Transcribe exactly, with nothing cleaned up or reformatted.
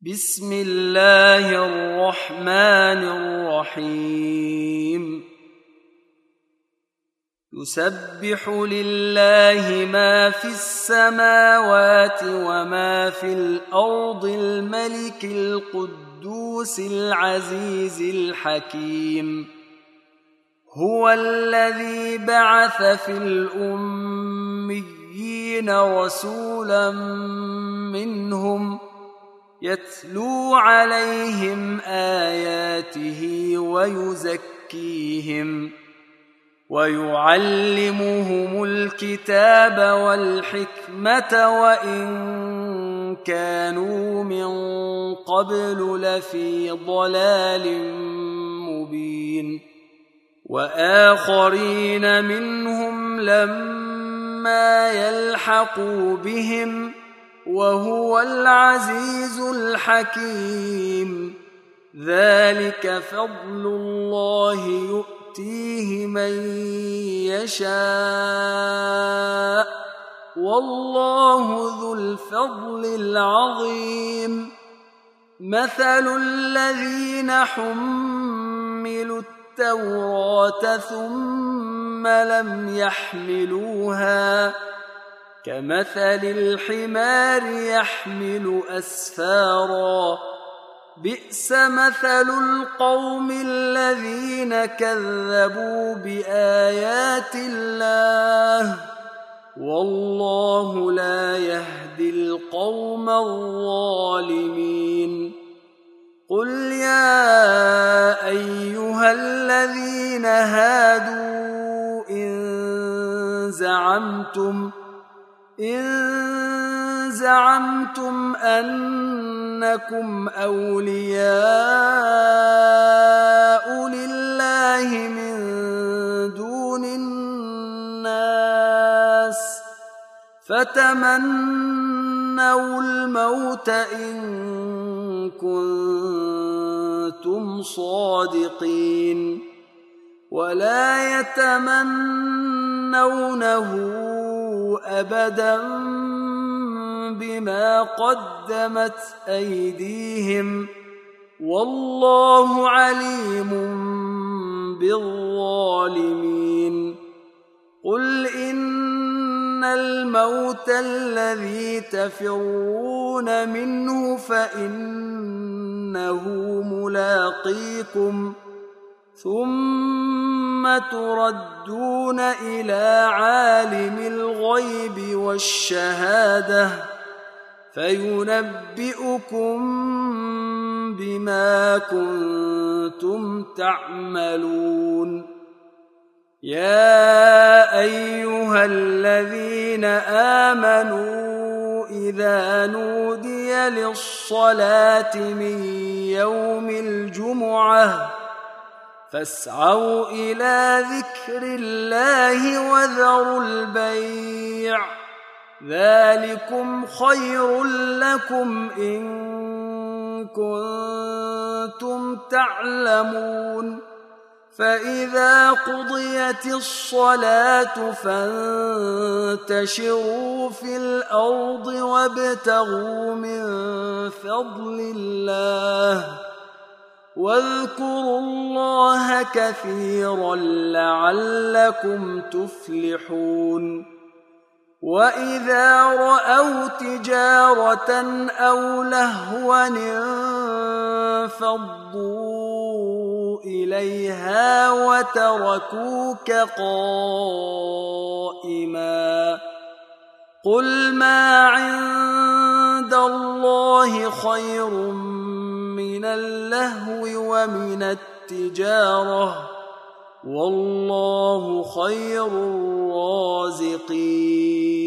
بسم الله الرحمن الرحيم يسبح لله ما في السماوات وما في الأرض الملك القدوس العزيز الحكيم هو الذي بعث في الأميين رسولا منهم يتلو عليهم آياته ويزكيهم ويعلمهم الكتاب والحكمة وإن كانوا من قبل لفي ضلال مبين وآخرين منهم لما يلحقوا بهم وهو العزيز الحكيم ذلك فضل الله يؤتيه من يشاء والله ذو الفضل العظيم مثل الذين حملوا التوراة ثم لم يحملوها كمثل الحمار يحمل أسفارا بئس مثل القوم الذين كذبوا بآيات الله والله لا يهدي القوم الظالمين قل يا أيها الذين هادوا إن زعمتم إن زعمتم أنكم أولياء لله من دون الناس فتمنوا الموت إن كنتم صادقين ولا يتمنونه أبدا بما قدمت أيديهم والله عليم بالظالمين قل إن الموت الذي تفرون منه فإنه ملاقيكم ثم تردون إلى عالم الغيب والشهادة فينبئكم بما كنتم تعملون يا أيها الذين آمنوا إذا نودي للصلاة من يوم الجمعة فاسعوا إلى ذكر الله وذروا البيع ذلكم خير لكم إن كنتم تعلمون فإذا قضيت الصلاة فانتشروا في الأرض وابتغوا من فضل الله واذكروا الله كثيرا لعلكم تفلحون وإذا رأوا تجارة أو لهوا انفضوا إليها وتركوك قائما قل ما عند الله خير من اللهو ومن التجارة والله خير الرازقين